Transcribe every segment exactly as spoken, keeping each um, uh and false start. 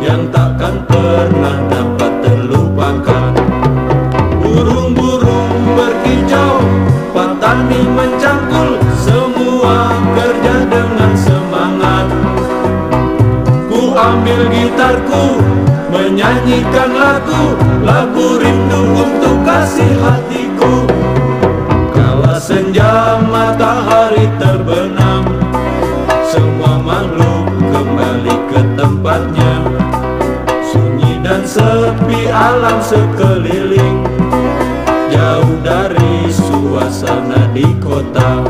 yang takkan pernah dapat terlupakan. Burung-burung berkicau, petani mencangkul, semua kerja dengan semangat. Ku ambil gitarku, menyanyikan lagu, lagu rindu untuk kasih hatiku. Kala senja matahari terbenam, semua makhluk kembali ke tempatnya. Sunyi dan sepi alam sekeliling, jauh dari suasana di kota.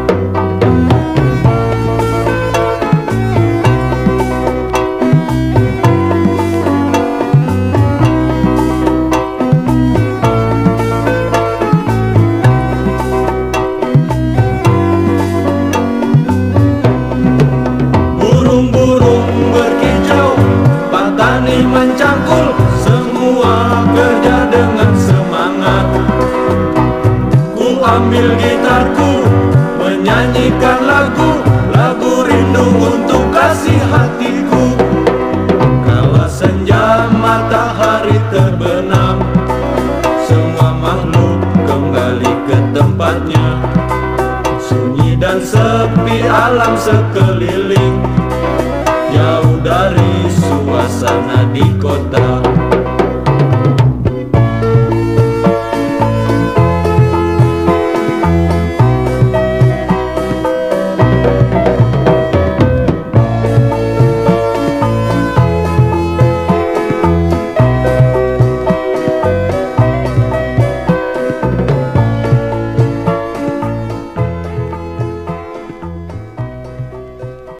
Petani mencangkul, semua kerja dengan semangat. Ku ambil gitarku, menyanyikan lagu, lagu rindu untuk kasih hatiku. Kala senja matahari terbenam, semua makhluk kembali ke tempatnya. Sunyi dan sepi alam sekeliling, jauh dari suasana di kota.